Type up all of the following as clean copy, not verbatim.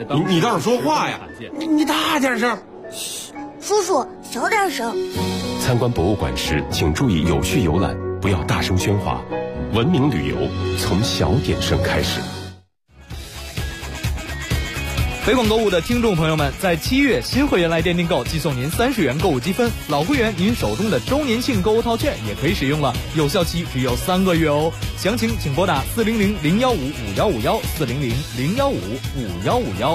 你倒是说话呀！你大点声。 嘘，叔叔小点声。 参观博物馆时，请注意有序游览，不要大声喧哗。文明旅游从小点声开始。 北广购物的听众朋友们，在7月新会员来电订购，即送您30元购物积分；老会员您手中的周年庆购物套券也可以使用了，有效期只有3个月哦。详情请拨打400-015-5151，400-015-5151。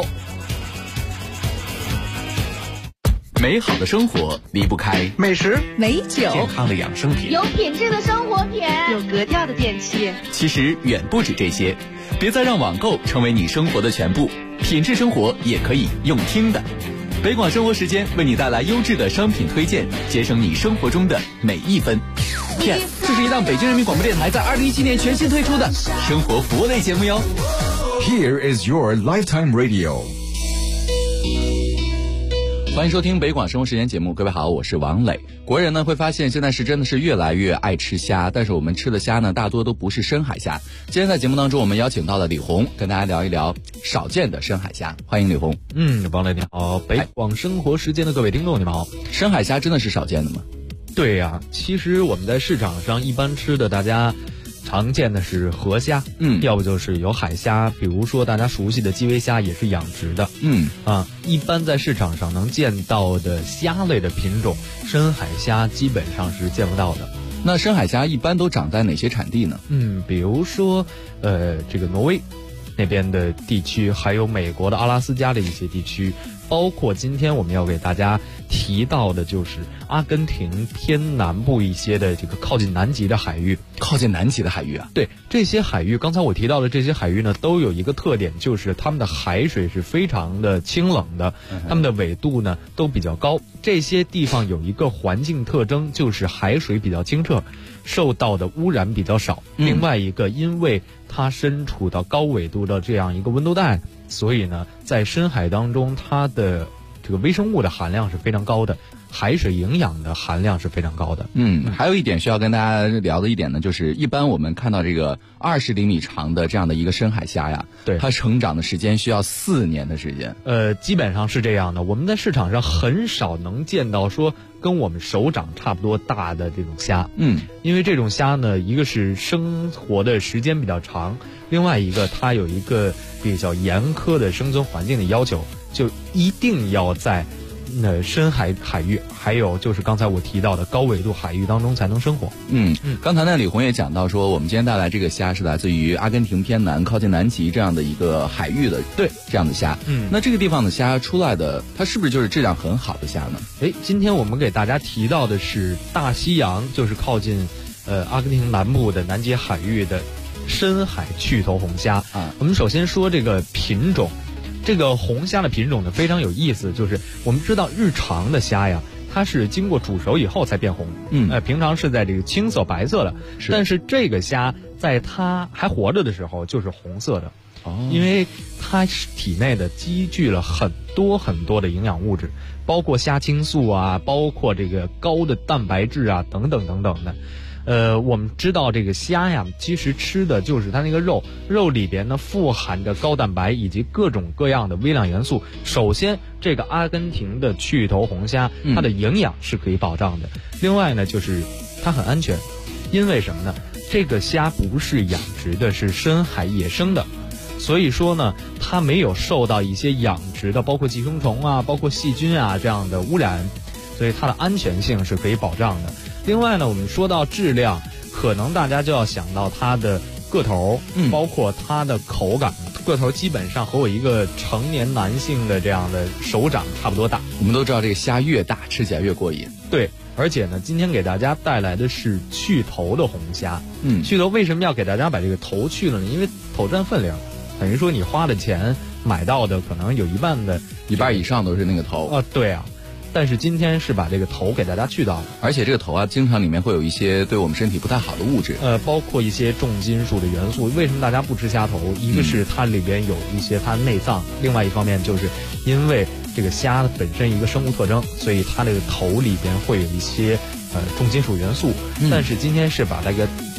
美好的生活离不开美食、 美酒、 健康的养生品， 有品质的生活品， 有格调的电器。 其实远不止这些，别再让网购成为你生活的全部，品质生活也可以用听的。北广生活时间为你带来优质的商品推荐，节省你生活中的每一分。Yes， 这是一档北京人民广播电台在2017年全新推出的生活服务类节目哟。 Here is your lifetime radio。 欢迎收听北广生活时间节目，各位好，我是王磊。国人呢会发现现在是真的是越来越爱吃虾，但是我们吃的虾呢大多都不是深海虾。今天在节目当中我们邀请到了李红，跟大家聊一聊少见的深海虾。欢迎李红。 王磊你好，北广生活时间的各位听众你们好。 深海虾真的是少见的吗？ 对呀，其实我们在市场上一般吃的大家常见的是河虾，要不就是有海虾，比如说大家熟悉的基围虾也是养殖的，一般在市场上能见到的虾类的品种，深海虾基本上是见不到的。 那深海虾一般都长在哪些产地呢？ 比如说这个挪威那边的地区，还有美国的阿拉斯加的一些地区，包括今天我们要给大家提到的就是阿根廷偏南部一些的这个靠近南极的海域。 靠近南极的海域啊？ 对，这些海域刚才我提到的这些海域呢，都有一个特点，就是它们的海水是非常的清冷的，它们的纬度呢都比较高。这些地方有一个环境特征，就是海水比较清澈，受到的污染比较少。另外一个，因为它身处到高纬度的这样一个温度带，所以呢在深海当中它的这个微生物的含量是非常高的，海水营养的含量是非常高的。 还有一点需要跟大家聊的一点呢，就是一般我们看到这个20厘米长的这样的一个深海虾呀，对，它成长的时间需要4年的时间。 基本上是这样的。我们在市场上很少能见到说跟我们手掌差不多大的这种虾，因为这种虾呢，一个是生活的时间比较长，另外一个它有一个比较严苛的生存环境的要求，就一定要在深海域，还有就是刚才我提到的高纬度海域当中才能生活。 刚才呢李红也讲到说，我们今天带来这个虾是来自于阿根廷偏南靠近南极这样的一个海域的，对，这样的虾。那这个地方的虾出来的，它是不是就是质量很好的虾呢？ 今天我们给大家提到的是大西洋，就是靠近阿根廷南部的南极海域的深海趣头红虾。我们首先说这个品种。这个红虾的品种呢非常有意思，就是我们知道日常的虾呀，它是经过煮熟以后才变红，平常是在这个青色白色的，但是这个虾在它还活着的时候就是红色的，因为它体内的积聚了很多很多的营养物质，包括虾青素啊，包括这个高的蛋白质啊，等等等等的。我们知道这个虾呀，其实吃的就是它那个肉里边呢富含着高蛋白以及各种各样的微量元素。首先，这个阿根廷的趣头红虾，它的营养是可以保障的。另外呢，就是它很安全，因为什么呢？这个虾不是养殖的，是深海野生的，所以说呢，它没有受到一些养殖的，包括寄生虫啊，包括细菌啊这样的污染，所以它的安全性是可以保障的。另外呢，我们说到质量，可能大家就要想到它的个头，包括它的口感。个头基本上和我一个成年男性的这样的手掌差不多大。 我们都知道这个虾越大吃起来越过瘾。 对，而且呢，今天给大家带来的是去头的红虾。去头为什么要给大家把这个头去了呢？因为头占分量，等于说你花的钱买到的可能有一半以上都是那个头。 对啊。但是今天是把这个头给大家去掉了， 而且这个头啊，经常里面会有一些对我们身体不太好的物质， 包括一些重金属的元素。为什么大家不吃虾头？一个是它里边有一些它内脏，另外一方面就是因为这个虾本身一个生物特征，所以它这个头里边会有一些重金属元素。但是今天是把这个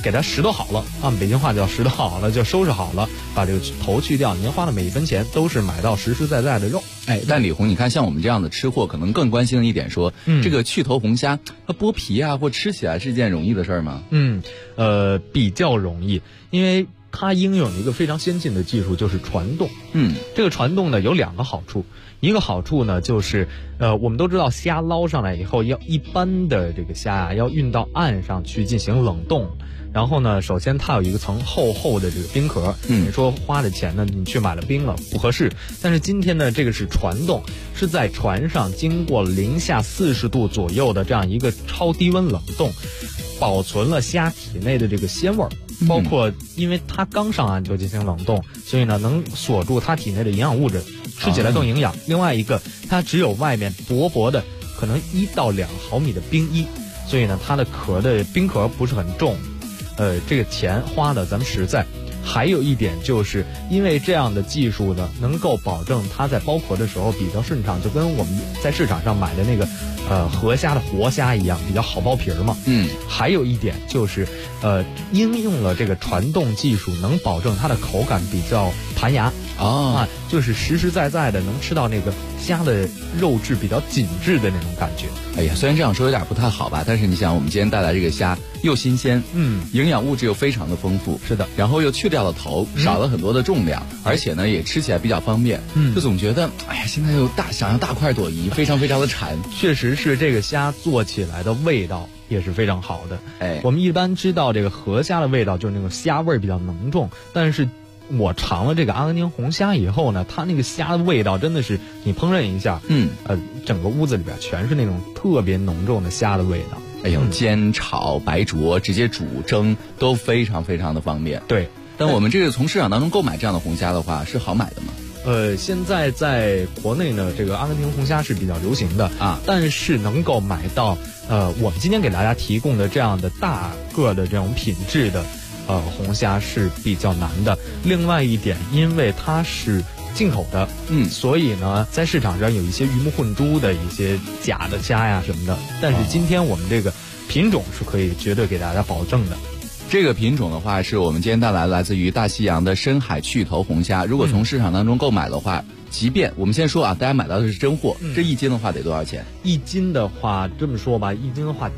给它拾掇好了，按北京话叫拾掇好了，就收拾好了，把这个头去掉，您花的每一分钱都是买到实实在在的肉。 但李红，你看像我们这样的吃货，可能更关心的一点说，这个去头红虾，它剥皮啊或吃起来是一件容易的事儿吗？ 比较容易，因为它应用一个非常先进的技术，就是传动。这个传动呢有2个好处，一个好处呢就是我们都知道虾捞上来以后，要一般的这个虾要运到岸上去进行冷冻。然后呢，首先它有一个层厚厚的这个冰壳，你说花的钱呢，你去买了冰了不合适。但是今天呢，这个是传动，是在船上经过零下40度左右的这样一个超低温冷冻，保存了虾体内的这个鲜味儿，包括因为它刚上岸就进行冷冻，所以呢能锁住它体内的营养物质，吃起来更营养。另外一个，它只有外面薄薄的可能1到2毫米的冰衣，所以呢它的冰壳不是很重。这个钱花的咱们实在。还有一点就是因为这样的技术呢，能够保证它在剥壳的时候比较顺畅，就跟我们在市场上买的那个河虾的活虾一样，比较好剥皮儿嘛。还有一点就是应用了这个传动技术，能保证它的口感比较弹牙就是实实在在的能吃到那个虾的肉质比较紧致的那种感觉。 虽然这样说有点不太好吧，但是你想我们今天带来这个虾又新鲜，营养物质又非常的丰富， 是的， 然后又去掉了头，少了很多的重量，而且呢也吃起来比较方便，就总觉得现在又想要大快朵颐，非常非常的馋。 确实是这个虾做起来的味道也是非常好的。我们一般知道这个河虾的味道就是那种虾味比较浓重，但是我尝了这个阿根廷红虾以后呢，它那个虾的味道真的是你烹饪一下，整个屋子里边全是那种特别浓重的虾的味道。 煎、炒、白灼、直接煮、蒸都非常非常的方便。 对， 但我们这个从市场当中购买这样的红虾的话，是好买的吗？ 现在在国内呢，这个阿根廷红虾是比较流行的但是能够买到我们今天给大家提供的这样的大个的这种品质的红虾是比较难的。另外一点，因为它是进口的，所以呢，在市场上有一些鱼目混珠的一些假的虾呀什么的。但是今天我们这个品种是可以绝对给大家保证的。 这个品种的话，是我们今天带来自于大西洋的深海去头红虾。如果从市场当中购买的话，即便我们先说大家买到的是真货，这1斤的话得多少钱 ？1斤的话，这么说吧，1斤的话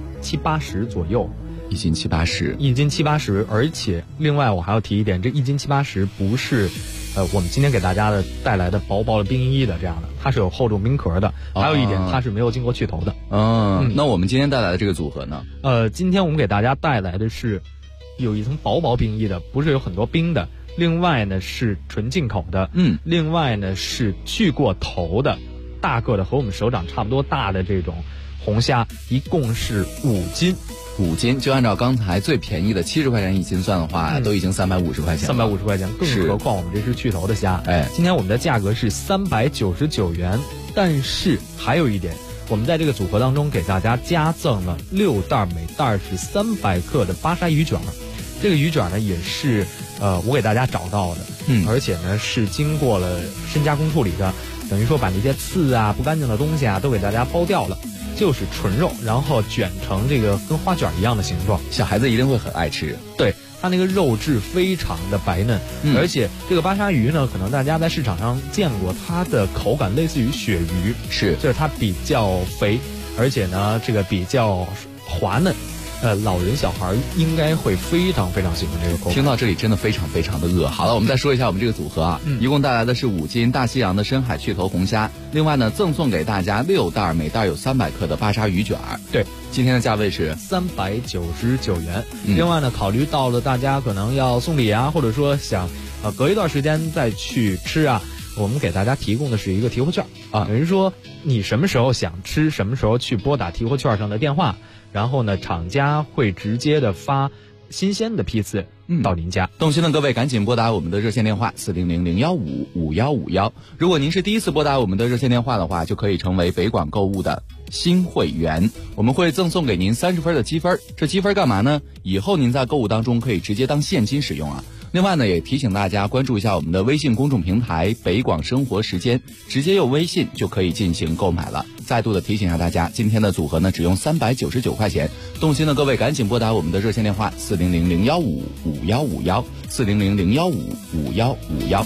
780左右。 1斤780，1 斤780，而且另外我还要提一点，这1斤780不是我们今天给大家带来的薄薄的冰衣的这样的，它是有厚重冰壳的。还有一点，它是没有经过去头的。 那我们今天带来的这个组合呢？ 今天我们给大家带来的是有一层薄冰衣的，不是有很多冰的。另外呢是纯进口的，另外呢是去过头的大个的，和我们手掌差不多大的这种红虾，一共是5斤。 5斤，就按照刚才最便宜的70块钱1斤算的话，都已经350块钱了。 350块钱，更何况我们这是去头的虾。今天我们的价格是399元，但是还有一点，我们在这个组合当中给大家加赠了6袋，每袋是300克的巴沙鱼卷。这个鱼卷呢也是我给大家找到的，而且呢是经过了深加工处理的，等于说把那些刺啊不干净的东西都给大家剥掉了。就是纯肉，然后卷成这个跟花卷一样的形状， 小孩子一定会很爱吃。 对，它那个肉质非常的白嫩，而且这个巴沙鱼呢，可能大家在市场上见过，它的口感类似于鳕鱼，就是它比较肥，而且呢这个比较滑嫩。老人小孩应该会非常非常喜欢这个口感。 听到这里真的非常非常的饿。好了，我们再说一下我们这个组合一共带来的是5斤大西洋的深海去头红虾，另外呢赠送给大家6袋，每袋有300克的巴沙鱼卷。 对， 今天的价位是 399元。另外呢，考虑到了大家可能要送礼或者说想隔一段时间再去吃我们给大家提供的是一个提货券等于说你什么时候想吃，什么时候去拨打提货券上的电话，然后呢厂家会直接的发新鲜的批次到您家。 动心的各位赶紧拨打我们的热线电话400-015-5151。如果您是第一次拨打我们的热线电话的话，就可以成为北广购物的新会员，我们会赠送给您30分的积分。这积分干嘛呢？以后您在购物当中可以直接当现金使用另外呢，也提醒大家关注一下我们的微信公众平台北广生活时间，直接用微信就可以进行购买了。再度的提醒一下大家，今天的组合呢只用399块钱，动心的各位赶紧拨打我们的热线电话400-015-5151，400-015-5151。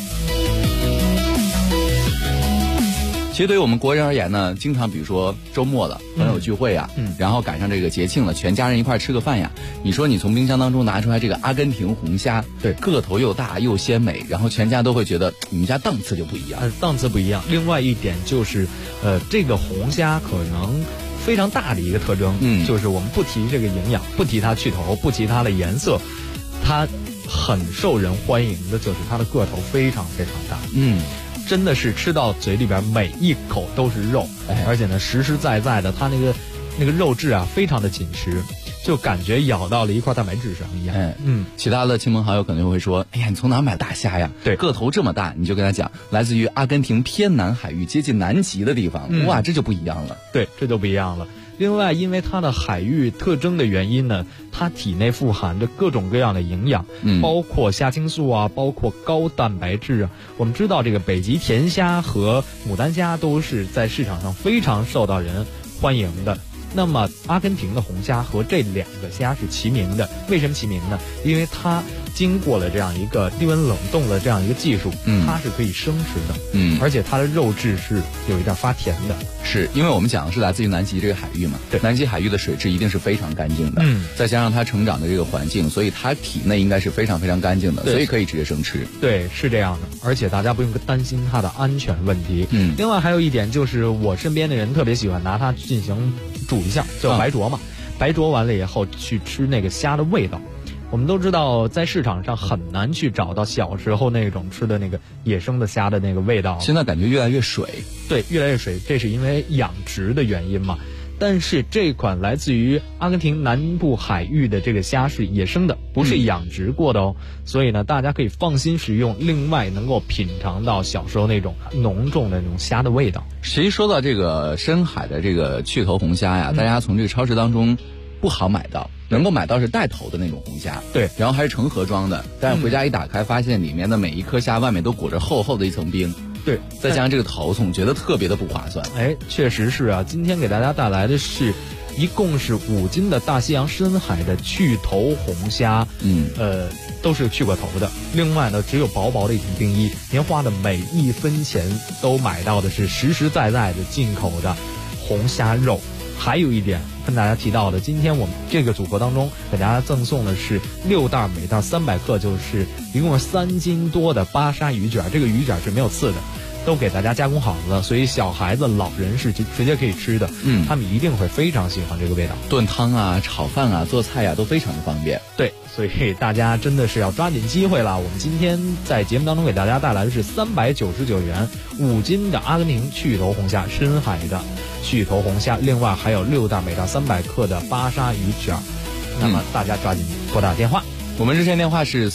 其实对于我们国人而言呢，经常比如说周末了，朋友聚会啊，然后赶上这个节庆了，全家人一块吃个饭呀。你说你从冰箱当中拿出来这个阿根廷红虾， 对， 个头又大又鲜美，然后全家都会觉得你们家档次就不一样。 档次不一样。另外一点就是，这个红虾可能非常大的一个特征，就是我们不提这个营养，不提它去头，不提它的颜色，它很受人欢迎的就是它的个头非常非常大。真的是吃到嘴里边每一口都是肉，而且呢实实在在的，它那个肉质啊非常的紧实，就感觉咬到了一块蛋白质上一样。 其他的亲朋好友可能会说，哎呀，你从哪买大虾呀？ 对， 个头这么大，你就跟他讲，来自于阿根廷偏南海域接近南极的地方，哇，这就不一样了。 对，这就不一样了。另外，因为它的海域特征的原因呢，它体内富含着各种各样的营养，包括虾青素啊，包括高蛋白质啊。我们知道这个北极甜虾和牡丹虾都是在市场上非常受到人欢迎的。那么阿根廷的红虾和这两个虾是齐名的，为什么齐名呢？因为它经过了这样一个低温冷冻的这样一个技术，它是可以生吃的，而且它的肉质是有一点发甜的。 是因为我们讲的是来自于南极这个海域嘛，对，南极海域的水质一定是非常干净的，再加上它成长的这个环境，所以它体内应该是非常非常干净的，所以可以直接生吃。 对，是这样的，而且大家不用担心它的安全问题。另外还有一点就是，我身边的人特别喜欢拿它进行煮一下，叫白灼嘛，白灼完了以后去吃那个虾的味道。我们都知道，在市场上很难去找到小时候那种吃的那个野生的虾的那个味道。 现在感觉越来越水， 对，越来越水，这是因为养殖的原因嘛。但是这款来自于阿根廷南部海域的这个虾是野生的，不是养殖过的哦。所以呢，大家可以放心食用。另外，能够品尝到小时候那种浓重的那种虾的味道。 其实说到这个深海的这个去头红虾呀，大家从这个超市当中不好买到。能够买到是带头的那种红虾， 对， 然后还是成盒装的，但是回家一打开，发现里面的每一颗虾外面都裹着厚厚的一层冰， 对， 再加上这个头，总觉得特别的不划算。 确实是啊，今天给大家带来的是一共是5斤的大西洋深海的去头红虾，都是去过头的。另外呢，只有薄薄的一层冰衣，您花的每一分钱都买到的是实实在在的进口的红虾肉。还有一点跟大家提到的，今天我们这个组合当中给大家赠送的是6袋，每袋300克，就是一共是3斤多的巴沙鱼卷。这个鱼卷是没有刺的，都给大家加工好了，所以小孩子、老人是直接可以吃的。他们一定会非常喜欢这个味道。 炖汤啊、炒饭啊、做菜啊都非常的方便。 对，所以大家真的是要抓紧机会了。我们今天在节目当中给大家带来的是399元5斤的阿根廷去头红虾，深海的去头红虾，另外还有6袋，每袋300克的巴沙鱼卷。那么大家抓紧拨打电话。 我们热线电话是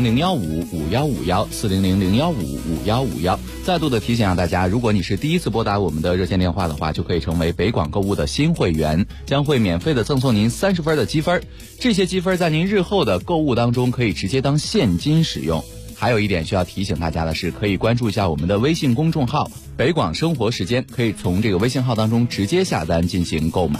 400-015-5151，400-015-5151。再度的提醒大家，如果你是第一次拨打我们的热线电话的话，就可以成为北广购物的新会员，将会免费的赠送您30分的积分。这些积分在您日后的购物当中可以直接当现金使用。还有一点需要提醒大家的是，可以关注一下我们的微信公众号北广生活时间，可以从这个微信号当中直接下单进行购买。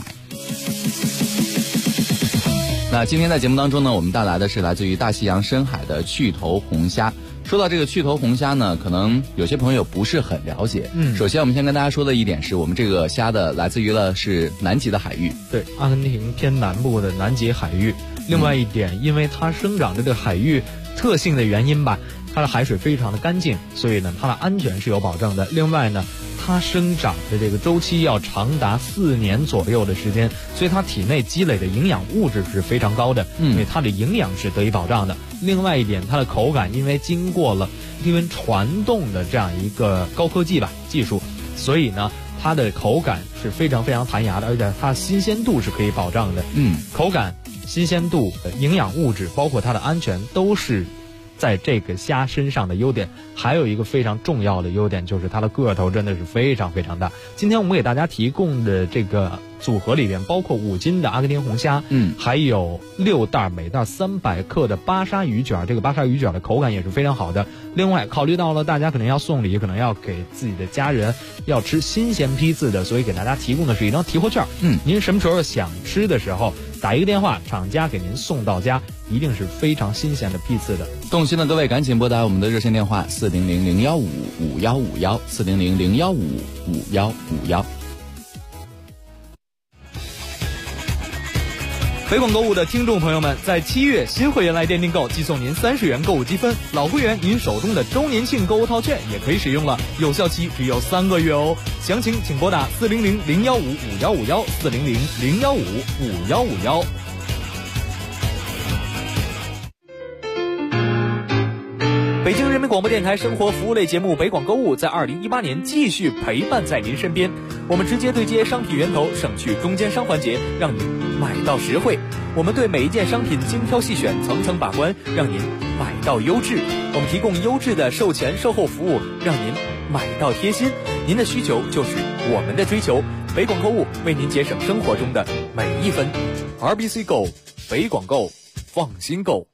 那今天在节目当中呢，我们带来的是来自于大西洋深海的去头红虾。说到这个去头红虾呢，可能有些朋友不是很了解。首先我们先跟大家说的一点是，我们这个虾的来自于了是南极的海域， 对，阿根廷偏南部的南极海域。另外一点，因为它生长这个海域特性的原因吧，它的海水非常的干净，所以呢，它的安全是有保证的。另外呢，它生长的这个周期要长达4年左右的时间，所以它体内积累的营养物质是非常高的，因为它的营养是得以保障的。另外一点，它的口感因为经过了低温传动的这样一个高科技技术，所以呢，它的口感是非常非常弹牙的，而且它的新鲜度是可以保障的。口感、新鲜度、营养物质，包括它的安全，都是在这个虾身上的优点，还有一个非常重要的优点，就是它的个头真的是非常非常大。今天我们给大家提供的这个组合里边，包括5斤的阿根廷红虾，还有6袋，每袋300克的巴沙鱼卷，这个巴沙鱼卷的口感也是非常好的。另外，考虑到了大家可能要送礼，可能要给自己的家人要吃新鲜批次的，所以给大家提供的是一张提货券。您什么时候想吃的时候，打一个电话，厂家给您送到家，一定是非常新鲜的批次的。 动心的各位赶紧拨打我们的热线电话400-015-5151 400-015-5151。 北广购物的听众朋友们，在7月新会员来电订购，即送您30元购物积分；老会员您手中的周年庆购物套券也可以使用了，有效期只有3个月哦。详情请拨打400-015-5151 400-015-5151。北京人民广播电台生活服务类节目《北广购物》在2018年继续陪伴在您身边。我们直接对接商品源头，省去中间商环节，让您买到实惠。我们对每一件商品精挑细选，层层把关，让您买到优质。我们提供优质的售前售后服务，让您买到贴心。您的需求就是我们的追求。北广购物为您节省生活中的每一分。RBC Go， 北广购，放心购。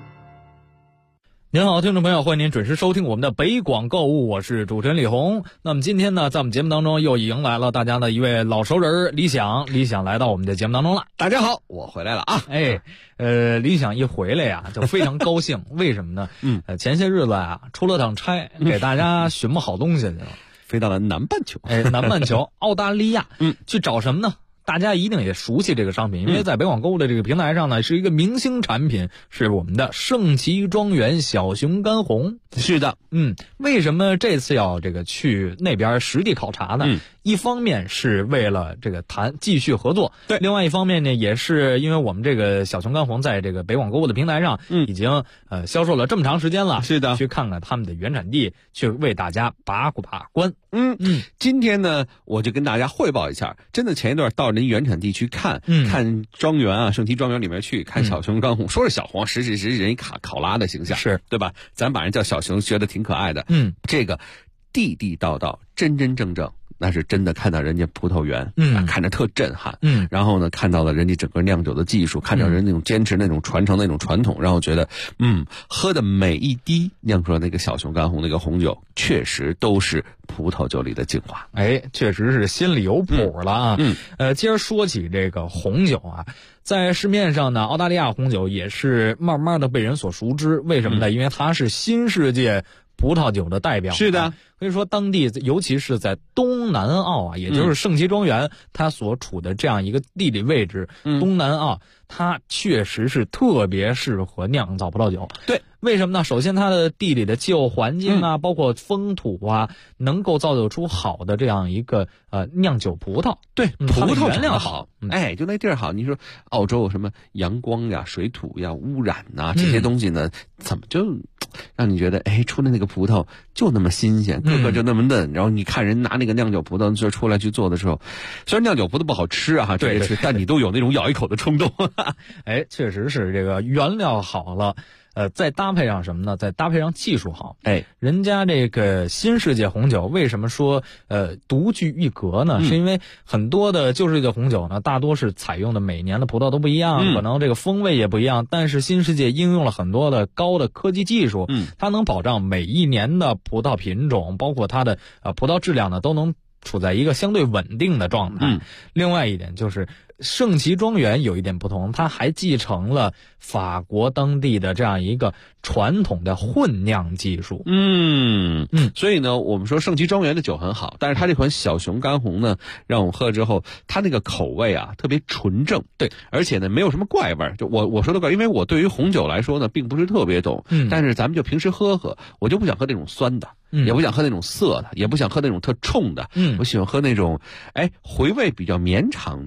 您好，听众朋友，欢迎您准时收听我们的北广购物，我是主持人李红。那么今天呢，在我们节目当中又迎来了大家的一位老熟人李想来到我们的节目当中了。 大家好，我回来了啊！ 李想一回来呀，就非常高兴。为什么呢？前些日子啊，出了趟差，给大家寻摸好东西去了， 飞到了南半球。 南半球澳大利亚，去找什么呢？大家一定也熟悉这个商品，因为在北广购物的这个平台上呢，是一个明星产品，是我们的盛奇庄园小熊肝红。 是的， 为什么这次要去那边实地考察呢？一方面是为了继续合作，对；另外一方面呢，也是因为我们这个小熊肝红在这个北广购物的平台上，已经销售了这么长时间了。是的，去看看他们的原产地，去为大家把关。 今天呢，我就跟大家汇报一下，真的前一段到您原产地去看庄园啊，盛奇庄园里面去看小熊肝红，说是小红，实是人一考拉的形象，是对吧？咱把人叫小熊，觉得挺可爱的。这个地地道道，真真正正。那是真的看到人家葡萄园，看着特震撼。然后呢，看到了人家整个酿酒的技术，看到人那种坚持、那种传承、那种传统，然后觉得，喝的每一滴酿出来那个小熊肝红那个红酒，确实都是葡萄酒里的精华。 确实是心里有谱了啊。接着说起这个红酒啊，在市面上呢，澳大利亚红酒也是慢慢的被人所熟知。为什么呢？因为它是新世界葡萄酒的代表。是的，可以说当地尤其是在东南澳啊，也就是盛奇庄园它所处的这样一个地理位置，东南澳它确实是特别适合酿造葡萄酒。对，为什么呢？首先它的地理的气候环境啊，包括风土啊，能够造就出好的这样一个酿酒葡萄。对， 葡萄原料好，就那地儿好。你说澳洲有什么阳光呀、水土呀、污染呐，这些东西呢，怎么就让你觉得出来那个葡萄就那么新鲜，个个就那么嫩？然后你看人拿那个酿酒葡萄就出来去做的时候，虽然酿酒葡萄不好吃啊，对，但你都有那种咬一口的冲动。 确实是这个原料好了。再搭配上什么呢？再搭配上技术好。人家这个新世界红酒为什么说独具一格呢？是因为很多的旧世界红酒呢，大多是采用的每年的葡萄都不一样，可能这个风味也不一样。但是新世界应用了很多的高的科技技术，它能保障每一年的葡萄品种，包括它的葡萄质量呢，都能处在一个相对稳定的状态。另外一点就是盛奇庄园有一点不同，它还继承了法国当地的这样一个传统的混酿技术。 所以呢，我们说盛奇庄园的酒很好，但是它这款小熊肝红呢，让我喝了之后，它那个口味啊特别纯正，对，而且呢没有什么怪味。就我说的怪，因为我对于红酒来说呢，并不是特别懂，但是咱们就平时喝，我就不想喝那种酸的。也不想喝那种涩的，也不想喝那种特冲的。我喜欢喝那种回味比较绵长的，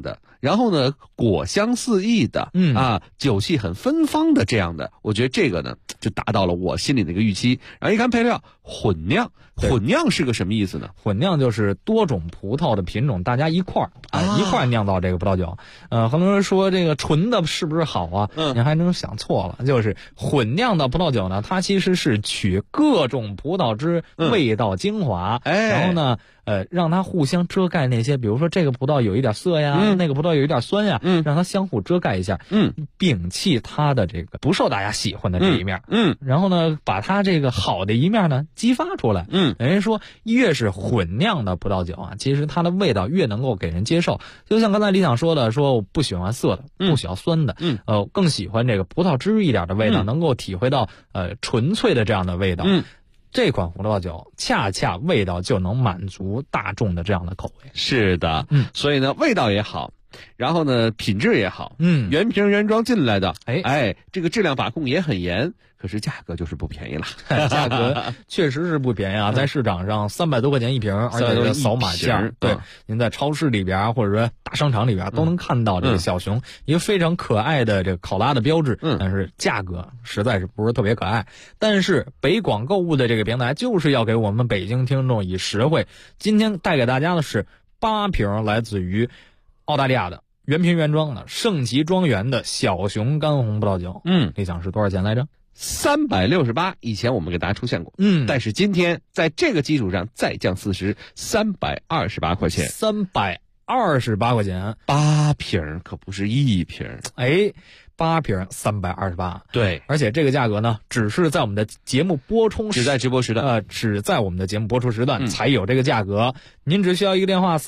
然后呢果香四溢的，酒气很芬芳的这样的，我觉得这个呢就达到了我心里的一个预期。然后一看配料，混酿是个什么意思呢？ 混酿就是多种葡萄的品种大家一块儿酿造这个葡萄酒。很多人说这个纯的是不是好啊？你还真想错了，就是混酿的葡萄酒呢，它其实是取各种葡萄之味道精华，然后呢让它互相遮盖那些，比如说这个葡萄有一点涩呀，那个葡萄有一点酸呀，让它相互遮盖一下，摒弃它的这个不受大家喜欢的这一面，然后呢把它这个好的一面呢激发出来，人家说越是混酿的葡萄酒啊，其实它的味道越能够给人接受。就像刚才李想说的，说我不喜欢涩的，不喜欢酸的，更喜欢这个葡萄汁一点的味道，能够体会到纯粹的这样的味道。这款葡萄酒恰恰味道就能满足大众的这样的口味。 是的，所以呢味道也好，然后呢品质也好，原瓶原装进来的，这个质量把控也很严，可是价格就是不便宜了。 价格确实是不便宜啊，在市场上300多块钱一瓶，而且是扫码价。对，您在超市里边或者说大商场里边都能看到这个小熊一个非常可爱的这个考拉的标志，但是价格实在是不是特别可爱。但是北广购物的这个平台就是要给我们北京听众以实惠。今天带给大家的是8瓶来自于澳大利亚的原瓶原装的圣奇庄园的小熊干红葡萄酒。你想是多少钱来着 ？368，以前我们给大家出现过，但是今天在这个基础上再降40，328块钱 ，328块钱 ，8瓶可不是1瓶 ，8瓶328， 对， 而且这个价格呢，只是在我们的节目播出， 只在直播时段， 只在我们的节目播出时段才有这个价格。您只需要一个电话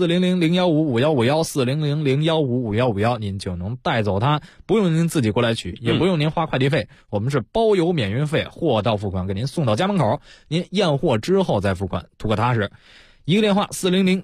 400-015-5151，400-015-5151，您就能带走它，不用您自己过来取，也不用您花快递费，我们是包邮免运费，货到付款给您送到家门口，您验货之后再付款，图个踏实。一个电话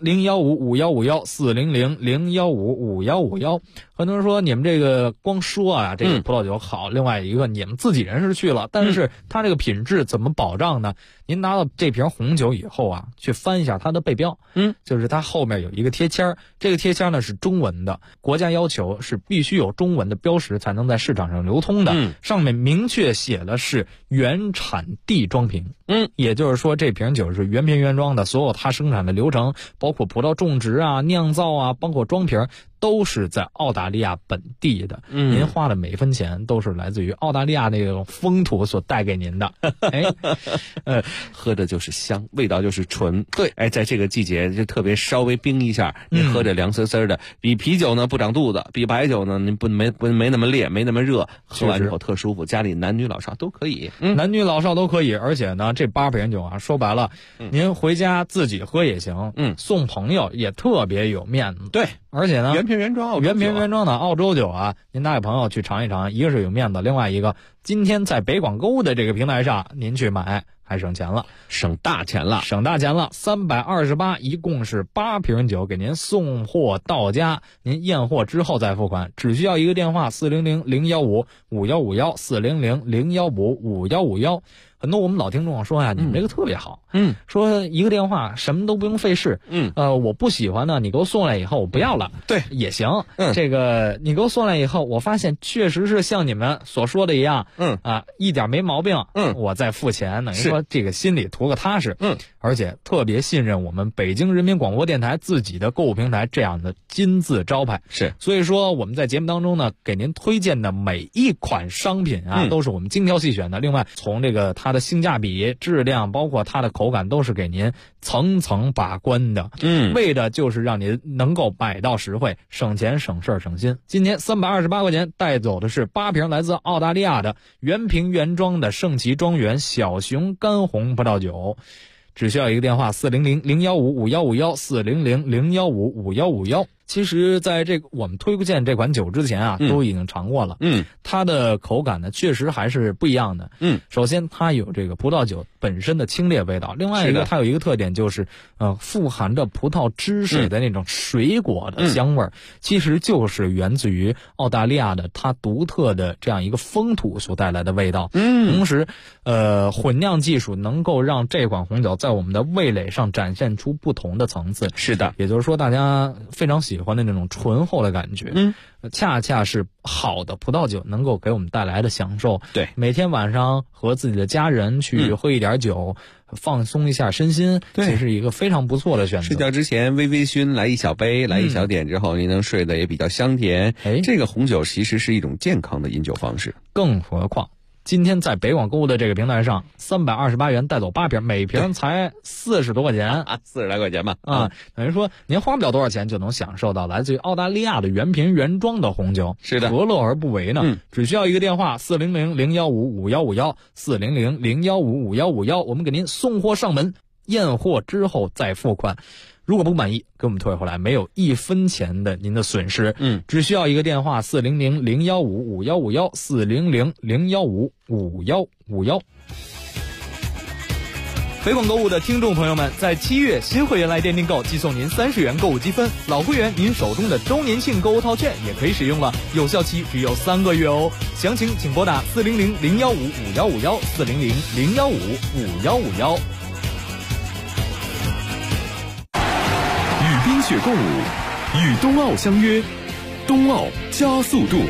400-015-5151，400-015-5151。很多人说你们这个光说啊，这个葡萄酒好，另外一个你们自己人是去了，但是它这个品质怎么保障呢？您拿到这瓶红酒以后啊，去翻一下它的背标，就是它后面有一个贴签，这个贴签呢是中文的，国家要求是必须有中文的标识才能在市场上流通的，上面明确写的是原产地装瓶，也就是说这瓶酒是原瓶原装的，所有它生产的流程，包括葡萄种植啊、酿造啊，包括装瓶，都是在澳大利亚本地的，您花的每分钱都是来自于澳大利亚那种风土所带给您的。 喝的就是香，味道就是纯。对，在这个季节就特别稍微冰一下，你喝着凉丝丝的，比啤酒呢不长肚子，比白酒呢您没那么烈，没那么热，喝完之后特舒服，家里男女老少都可以， 男女老少都可以。而且呢，这8瓶酒啊，说白了，您回家自己喝也行，送朋友也特别有面子。 对， 而且呢， 原瓶原装的澳洲酒啊，您带给朋友去尝一尝，一个是有面子，另外一个今天在北广购物的这个平台上您去买还省钱了， 省大钱了 ，328，一共是8瓶酒给您送货到家，您验货之后再付款，只需要一个电话400-015-5151，400-015-5151。很多我们老听众说呀，你们这个特别好，说一个电话什么都不用费事，我不喜欢呢，你给我送来以后我不要了， 对， 也行，这个你给我送来以后，我发现确实是像你们所说的一样，一点没毛病，我再付钱，等于说这个心里图个踏实，而且特别信任我们北京人民广播电台自己的购物平台这样的金字招牌， 是， 所以说我们在节目当中呢，给您推荐的每一款商品啊，都是我们精挑细选的，另外从这个它的性价比、质量，包括它的口感，都是给您层层把关的，为的就是让您能够买到实惠，省钱、省事儿、省心。今天328块钱带走的是8瓶来自澳大利亚的原瓶原装的圣奇庄园小熊干红葡萄酒，只需要一个电话400-015-5151，400-015-5151。其实在这个我们推荐这款酒之前啊，都已经尝过了，它的口感呢确实还是不一样的，首先它有这个葡萄酒本身的清冽味道，另外一个它有一个特点就是富含着葡萄汁水的那种水果的香味，其实就是源自于澳大利亚的它独特的这样一个风土所带来的味道，同时混酿技术能够让这款红酒在我们的味蕾上展现出不同的层次， 是的， 也就是说大家非常喜喜欢的那种醇厚的感觉。恰恰是好的葡萄酒能够给我们带来的享受。 对， 每天晚上和自己的家人去喝一点酒，放松一下身心，这是一个非常不错的选择。 睡觉之前微微醺，来一小杯，来一小点之后，您能睡得也比较香甜。这个红酒其实是一种健康的饮酒方式。 更何况今天在北广购物的这个平台上，328元带走8瓶，每瓶才40多块钱 ，40来块钱吧。 等于说您花不了多少钱就能享受到来自于澳大利亚的原瓶原装的红酒。 是的， 何乐而不为呢？只需要一个电话400-015-5151，400-015-5151，我们给您送货上门，验货之后再付款。如果不满意，给我们退回来，没有1分钱的您的损失。只需要一个电话400-015-5151，400-015-5151。北广购物的听众朋友们，在7月新会员来电订购，即送您30元购物积分；老会员您手中的周年庆购物套券也可以使用了，有效期只有3个月哦。详情请拨打400-015-5151，400-015-5151。 冰雪共舞，与冬奥相约，冬奥加速度。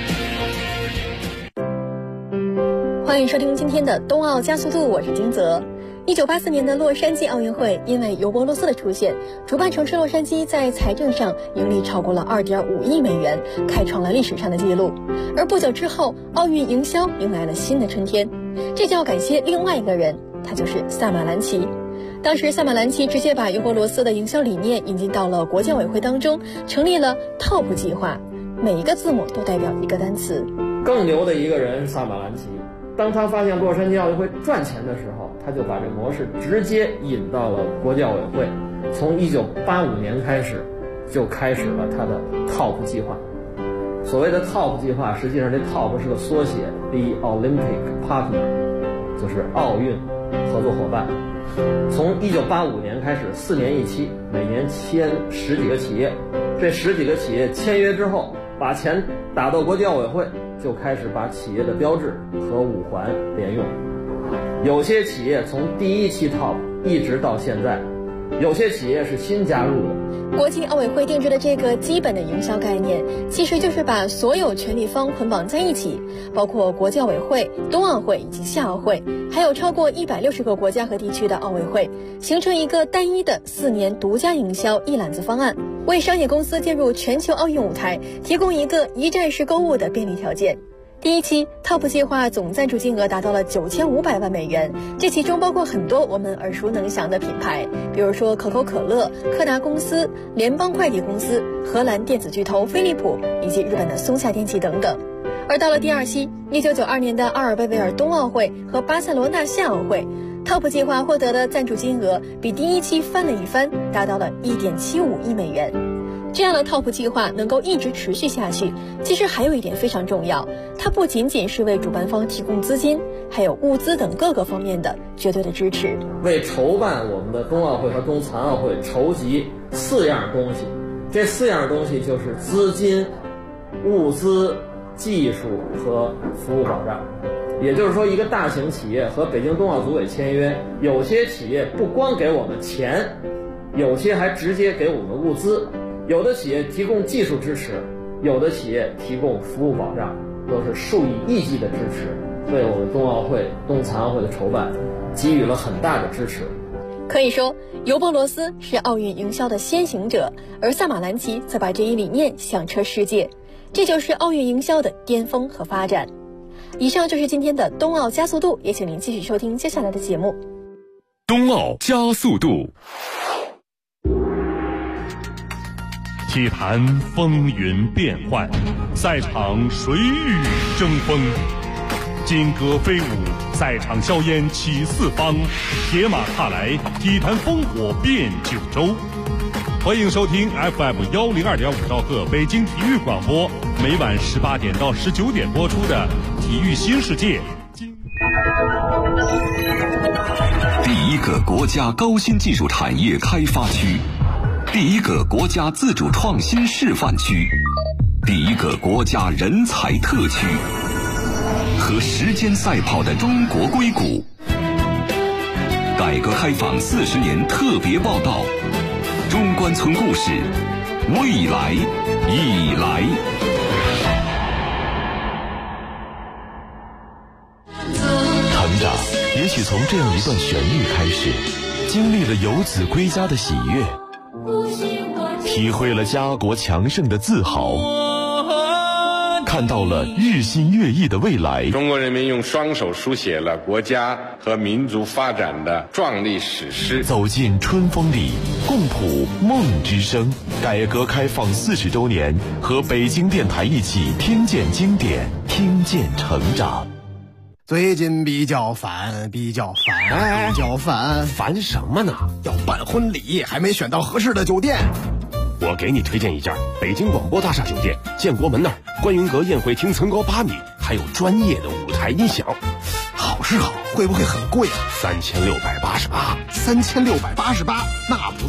欢迎收听今天的冬奥加速度，我是金泽。1984年的洛杉矶奥运会，因为尤伯罗斯的出现，主办城市洛杉矶在财政上盈利超过了2.5亿美元，开创了历史上的记录。而不久之后，奥运营销迎来了新的春天，这就要感谢另外一个人，他就是萨马兰奇。当时萨马兰奇直接把尤伯罗斯的营销理念引进到了国际奥委会当中，成立了 TOP 计划，每一个字母都代表一个单词。 更牛的一个人萨马兰奇，当他发现洛杉矶奥运会赚钱的时候，他就把这模式直接引到了国际奥委会。从1985年开始，就开始了他的 TOP 计划。所谓的 TOP 计划，实际上这 TOP 是个缩写 ，The Olympic Partner， 就是奥运合作伙伴。从1985年开始，4年一期，每年签10几个企业，这10几个企业签约之后，把钱打到国际奥委会，就开始把企业的标志和5环连用。有些企业从第1期 TOP 一直到现在，有些企业是新加入的。 国际奥委会定制的这个基本的营销概念，其实就是把所有权利方捆绑在一起，包括国际奥委会、冬奥会以及夏奥会，还有超过160个国家和地区的奥委会，形成一个单一的4年独家营销一揽子方案，为商业公司进入全球奥运舞台提供一个一站式购物的便利条件。第1期 TOP 计划总赞助金额达到了9500万美元，这其中包括很多我们耳熟能详的品牌，比如说可口可乐、柯达公司、联邦快递公司、荷兰电子巨头飞利浦以及日本的松下电器等等。而到了第2期，1992年的阿尔贝维尔冬奥会和巴塞罗那夏奥会，TOP 计划获得的赞助金额比第1期翻了一番，达到了1.75亿美元。这样的 TOP 计划能够一直持续下去，其实还有一点非常重要，它不仅仅是为主办方提供资金，还有物资等各个方面的绝对的支持， 为筹办我们的冬奥会和冬残奥会筹集4样东西。这4样东西就是资金、物资、技术和服务保障。也就是说，一个大型企业和北京冬奥组委签约，有些企业不光给我们钱，有些还直接给我们物资。有的企业提供技术支持，有的企业提供服务保障，都是数以亿计的支持，为我们冬奥会、冬残奥会的筹办给予了很大的支持。 可以说，尤伯罗斯是奥运营销的先行者，而萨马兰奇则把这一理念响彻世界，这就是奥运营销的巅峰和发展。以上就是今天的冬奥加速度，也请您继续收听接下来的节目。 冬奥加速度。 体坛风云变幻，赛场谁与争锋？金戈飞舞，赛场硝烟起四方，铁马踏来，体坛烽火遍九州。欢迎收听 FM102.5兆赫北京体育广播，每晚18点到19点播出的《体育新世界》。 第一个国家高新技术产业开发区，第一个国家自主创新示范区，第一个国家人才特区，和时间赛跑的中国硅谷。改革开放40年特别报道，中关村故事， 未来已来。 成长也许从这样一段旋律开始，经历了游子归家的喜悦，体会了家国强盛的自豪，看到了日新月异的未来。 中国人民用双手书写了国家和民族发展的壮丽史诗。 走进春风里，共谱梦之声。改革开放40周年，和北京电台一起听见经典，听见成长。 最近比较烦， 烦什么呢？ 要办婚礼，还没选到合适的酒店。 我给你推荐一家北京广播大厦酒店，建国门那儿，观云阁宴会厅层高8米，还有专业的舞台音响。 好是好，会不会很贵啊 ？3688， 那不